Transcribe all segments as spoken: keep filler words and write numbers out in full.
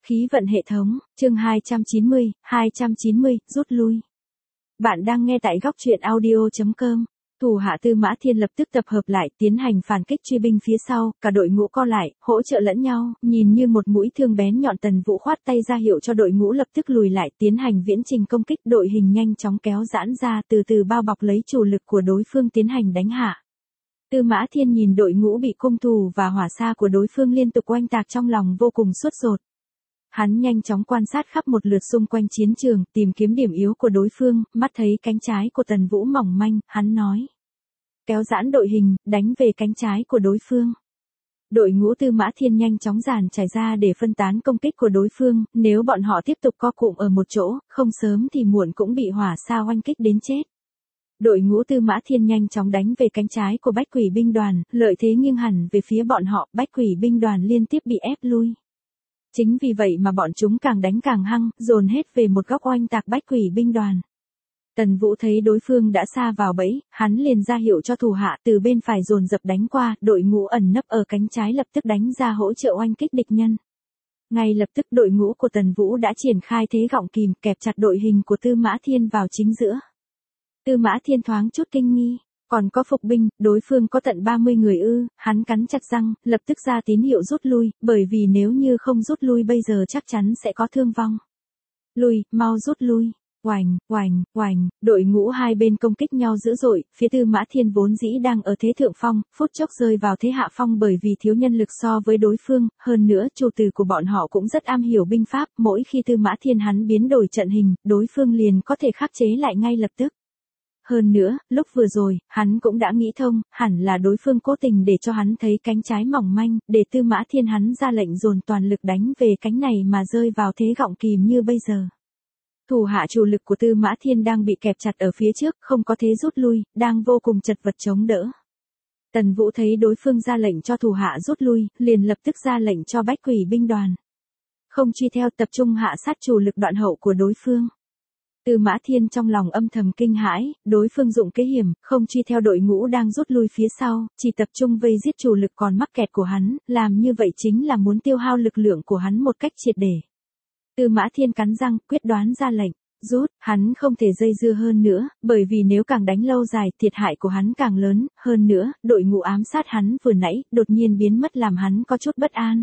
Khí vận hệ thống, chương hai trăm chín mươi, hai trăm chín mươi, rút lui. Bạn đang nghe tại góc truyện audio chấm com. Thủ hạ Tư Mã Thiên lập tức tập hợp lại, tiến hành phản kích truy binh phía sau, cả đội ngũ co lại, hỗ trợ lẫn nhau, nhìn như một mũi thương bén nhọn. Tần Vũ khoát tay ra hiệu cho đội ngũ lập tức lùi lại, tiến hành viễn trình công kích. Đội hình nhanh chóng kéo giãn ra, từ từ bao bọc lấy chủ lực của đối phương tiến hành đánh hạ. Tư Mã Thiên nhìn đội ngũ bị cung thủ và hỏa xa của đối phương liên tục oanh tạc, trong lòng vô cùng sốt ruột. Hắn nhanh chóng quan sát khắp một lượt xung quanh chiến trường, tìm kiếm điểm yếu của đối phương, mắt thấy cánh trái của Tần Vũ mỏng manh, hắn nói. Kéo giãn đội hình, đánh về cánh trái của đối phương. Đội ngũ Tư Mã Thiên nhanh chóng dàn trải ra để phân tán công kích của đối phương, nếu bọn họ tiếp tục co cụm ở một chỗ, không sớm thì muộn cũng bị hỏa xa oanh kích đến chết. Đội ngũ Tư Mã Thiên nhanh chóng đánh về cánh trái của Bách Quỷ binh đoàn, lợi thế nghiêng hẳn về phía bọn họ, Bách Quỷ binh đoàn liên tiếp bị ép lui. Chính vì vậy mà bọn chúng càng đánh càng hăng, dồn hết về một góc oanh tạc Bách Quỷ binh đoàn. Tần Vũ thấy đối phương đã sa vào bẫy, hắn liền ra hiệu cho thủ hạ từ bên phải dồn dập đánh qua, đội ngũ ẩn nấp ở cánh trái lập tức đánh ra hỗ trợ oanh kích địch nhân. Ngay lập tức đội ngũ của Tần Vũ đã triển khai thế gọng kìm, kẹp chặt đội hình của Tư Mã Thiên vào chính giữa. Tư Mã Thiên thoáng chút kinh nghi. Còn có phục binh, đối phương có tận ba mươi người ư, hắn cắn chặt răng, lập tức ra tín hiệu rút lui, bởi vì nếu như không rút lui bây giờ chắc chắn sẽ có thương vong. Lui, mau rút lui, oành, oành, oành, đội ngũ hai bên công kích nhau dữ dội, phía Tư Mã Thiên vốn dĩ đang ở thế thượng phong, phút chốc rơi vào thế hạ phong bởi vì thiếu nhân lực so với đối phương, hơn nữa chủ tử của bọn họ cũng rất am hiểu binh pháp, mỗi khi Tư Mã Thiên hắn biến đổi trận hình, đối phương liền có thể khắc chế lại ngay lập tức. Hơn nữa, lúc vừa rồi, hắn cũng đã nghĩ thông, hẳn là đối phương cố tình để cho hắn thấy cánh trái mỏng manh, để Tư Mã Thiên hắn ra lệnh dồn toàn lực đánh về cánh này mà rơi vào thế gọng kìm như bây giờ. Thủ hạ chủ lực của Tư Mã Thiên đang bị kẹp chặt ở phía trước, không có thế rút lui, đang vô cùng chật vật chống đỡ. Tần Vũ thấy đối phương ra lệnh cho thủ hạ rút lui, liền lập tức ra lệnh cho Bách Quỷ binh đoàn. Không truy theo, tập trung hạ sát chủ lực đoạn hậu của đối phương. Tư Mã Thiên trong lòng âm thầm kinh hãi, đối phương dụng kế hiểm, không truy theo đội ngũ đang rút lui phía sau, chỉ tập trung vây giết chủ lực còn mắc kẹt của hắn, làm như vậy chính là muốn tiêu hao lực lượng của hắn một cách triệt để. Tư Mã Thiên cắn răng, quyết đoán ra lệnh, rút, hắn không thể dây dưa hơn nữa, bởi vì nếu càng đánh lâu dài, thiệt hại của hắn càng lớn, hơn nữa, đội ngũ ám sát hắn vừa nãy, đột nhiên biến mất làm hắn có chút bất an.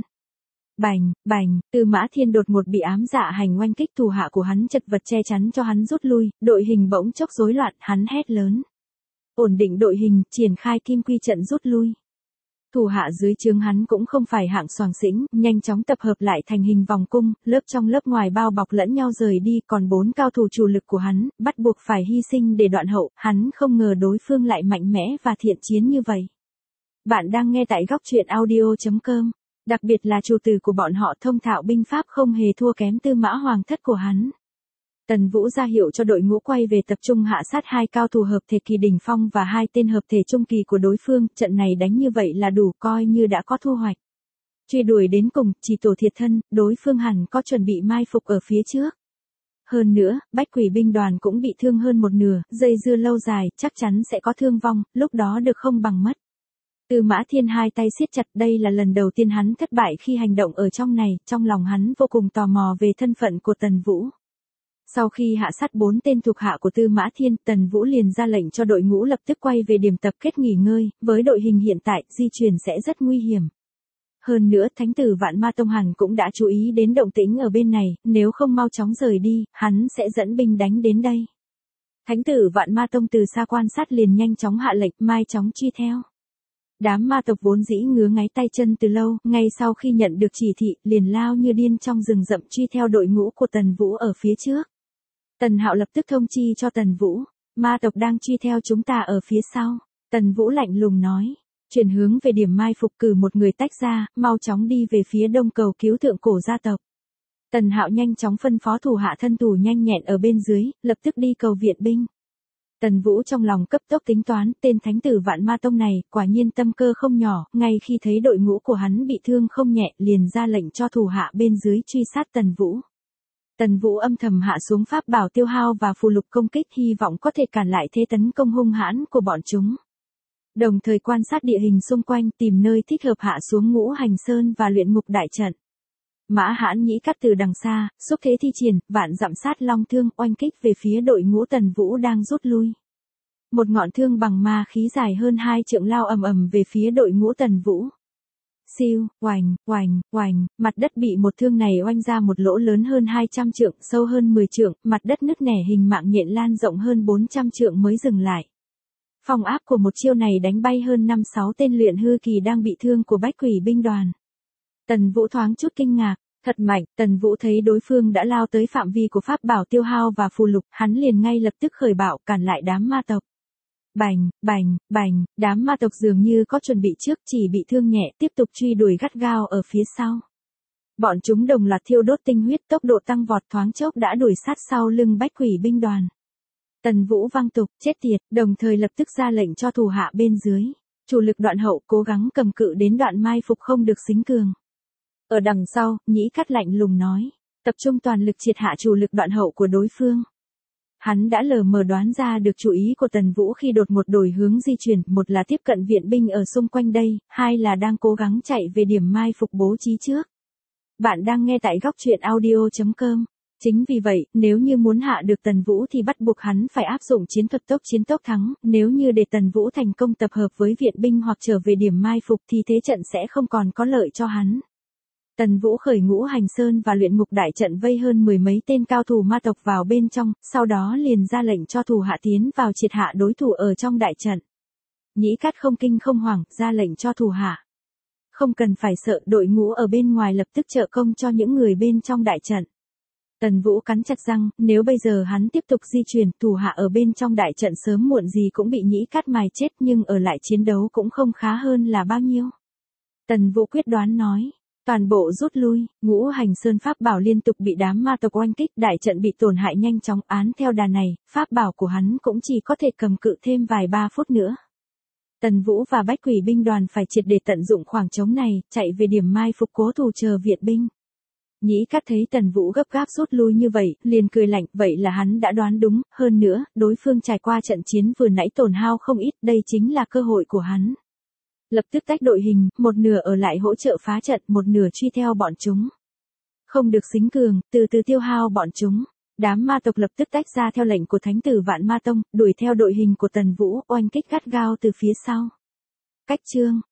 Bành, bành, Tư Mã Thiên đột ngột bị ám dạ hành oanh kích, thủ hạ của hắn chật vật che chắn cho hắn rút lui, đội hình bỗng chốc rối loạn, hắn hét lớn. Ổn định đội hình, triển khai kim quy trận rút lui. Thủ hạ dưới trướng hắn cũng không phải hạng soàng xĩnh, nhanh chóng tập hợp lại thành hình vòng cung, lớp trong lớp ngoài bao bọc lẫn nhau rời đi, còn bốn cao thủ chủ lực của hắn, bắt buộc phải hy sinh để đoạn hậu, hắn không ngờ đối phương lại mạnh mẽ và thiện chiến như vậy. Bạn đang nghe tại góc truyện audio chấm com. Đặc biệt là chủ tử của bọn họ thông thạo binh pháp không hề thua kém Tư Mã Hoàng thất của hắn. Tần Vũ ra hiệu cho đội ngũ quay về tập trung hạ sát hai cao thủ hợp thể kỳ đỉnh phong và hai tên hợp thể trung kỳ của đối phương, trận này đánh như vậy là đủ coi như đã có thu hoạch. Truy đuổi đến cùng, chỉ tổ thiệt thân, đối phương hẳn có chuẩn bị mai phục ở phía trước. Hơn nữa, Bách Quỷ binh đoàn cũng bị thương hơn một nửa, dây dưa lâu dài, chắc chắn sẽ có thương vong, lúc đó được không bằng mất. Tư Mã Thiên hai tay siết chặt, đây là lần đầu tiên hắn thất bại khi hành động ở trong này, trong lòng hắn vô cùng tò mò về thân phận của Tần Vũ. Sau khi hạ sát bốn tên thuộc hạ của Tư Mã Thiên, Tần Vũ liền ra lệnh cho đội ngũ lập tức quay về điểm tập kết nghỉ ngơi, với đội hình hiện tại, di chuyển sẽ rất nguy hiểm. Hơn nữa, Thánh tử Vạn Ma Tông hẳn cũng đã chú ý đến động tĩnh ở bên này, nếu không mau chóng rời đi, hắn sẽ dẫn binh đánh đến đây. Thánh tử Vạn Ma Tông từ xa quan sát liền nhanh chóng hạ lệnh, mai chóng truy theo. Đám ma tộc vốn dĩ ngứa ngáy tay chân từ lâu, ngay sau khi nhận được chỉ thị, liền lao như điên trong rừng rậm truy theo đội ngũ của Tần Vũ ở phía trước. Tần Hạo lập tức thông chi cho Tần Vũ, ma tộc đang truy theo chúng ta ở phía sau. Tần Vũ lạnh lùng nói, chuyển hướng về điểm mai phục, cử một người tách ra, mau chóng đi về phía đông cầu cứu thượng cổ gia tộc. Tần Hạo nhanh chóng phân phó thủ hạ thân thủ nhanh nhẹn ở bên dưới, lập tức đi cầu viện binh. Tần Vũ trong lòng cấp tốc tính toán, tên Thánh tử Vạn Ma Tông này, quả nhiên tâm cơ không nhỏ, ngay khi thấy đội ngũ của hắn bị thương không nhẹ, liền ra lệnh cho thủ hạ bên dưới truy sát Tần Vũ. Tần Vũ âm thầm hạ xuống pháp bảo tiêu hao và phù lục công kích, hy vọng có thể cản lại thế tấn công hung hãn của bọn chúng. Đồng thời quan sát địa hình xung quanh, tìm nơi thích hợp hạ xuống Ngũ Hành Sơn và luyện ngục đại trận. Mã Hãn Nhĩ Cắt từ đằng xa, xúc thế thi triển, vạn dặm sát long thương oanh kích về phía đội ngũ Tần Vũ đang rút lui. Một ngọn thương bằng ma khí dài hơn hai trượng lao ầm ầm về phía đội ngũ Tần Vũ. Siêu, oành, oành, oành, mặt đất bị một thương này oanh ra một lỗ lớn hơn hai trăm trượng, sâu hơn mười trượng, mặt đất nứt nẻ hình mạng nhện lan rộng hơn bốn trăm trượng mới dừng lại. Phong áp của một chiêu này đánh bay hơn năm sáu tên luyện hư kỳ đang bị thương của Bách Quỷ binh đoàn. Tần Vũ thoáng chút kinh ngạc, thật mạnh, Tần Vũ thấy đối phương đã lao tới phạm vi của pháp bảo tiêu hao và phù lục, hắn liền ngay lập tức khởi bạo cản lại đám ma tộc. Bành, bành, bành, đám ma tộc dường như có chuẩn bị trước, chỉ bị thương nhẹ, tiếp tục truy đuổi gắt gao ở phía sau. Bọn chúng đồng loạt thiêu đốt tinh huyết, tốc độ tăng vọt, thoáng chốc đã đuổi sát sau lưng Bách Quỷ binh đoàn. Tần Vũ vang tục, chết tiệt, đồng thời lập tức ra lệnh cho thủ hạ bên dưới. Chủ lực Đoạn Hậu cố gắng cầm cự đến đoạn mai phục không được xính cường. Ở đằng sau, Nhĩ Cắt lạnh lùng nói, tập trung toàn lực triệt hạ chủ lực Đoạn Hậu của đối phương. Hắn đã lờ mờ đoán ra được chủ ý của Tần Vũ khi đột ngột đổi hướng di chuyển, một là tiếp cận viện binh ở xung quanh đây, hai là đang cố gắng chạy về điểm mai phục bố trí trước. Bạn đang nghe tại góc truyện audio chấm com. Chính vì vậy, nếu như muốn hạ được Tần Vũ thì bắt buộc hắn phải áp dụng chiến thuật tốc chiến tốc thắng, nếu như để Tần Vũ thành công tập hợp với viện binh hoặc trở về điểm mai phục thì thế trận sẽ không còn có lợi cho hắn. Tần Vũ khởi Ngũ Hành Sơn và luyện ngục đại trận vây hơn mười mấy tên cao thủ ma tộc vào bên trong, sau đó liền ra lệnh cho thủ hạ tiến vào triệt hạ đối thủ ở trong đại trận. Nhĩ Cắt không kinh không hoảng, ra lệnh cho thủ hạ. Không cần phải sợ, đội ngũ ở bên ngoài lập tức trợ công cho những người bên trong đại trận. Tần Vũ cắn chặt răng, nếu bây giờ hắn tiếp tục di chuyển, thủ hạ ở bên trong đại trận sớm muộn gì cũng bị Nhĩ Cắt mài chết, nhưng ở lại chiến đấu cũng không khá hơn là bao nhiêu. Tần Vũ quyết đoán nói. Toàn bộ rút lui, Ngũ Hành Sơn pháp bảo liên tục bị đám ma tộc oanh kích, đại trận bị tổn hại nhanh chóng, án theo đà này, pháp bảo của hắn cũng chỉ có thể cầm cự thêm vài ba phút nữa. Tần Vũ và Bách Quỷ binh đoàn phải triệt để tận dụng khoảng trống này, chạy về điểm mai phục cố thủ chờ viện binh. Nhĩ Cắt thấy Tần Vũ gấp gáp rút lui như vậy, liền cười lạnh, vậy là hắn đã đoán đúng, hơn nữa, đối phương trải qua trận chiến vừa nãy tổn hao không ít, đây chính là cơ hội của hắn. Lập tức tách đội hình, một nửa ở lại hỗ trợ phá trận, một nửa truy theo bọn chúng. Không được xính cường, từ từ tiêu hao bọn chúng. Đám ma tộc lập tức tách ra theo lệnh của Thánh tử Vạn Ma Tông, đuổi theo đội hình của Tần Vũ, oanh kích gắt gao từ phía sau. Cách chương,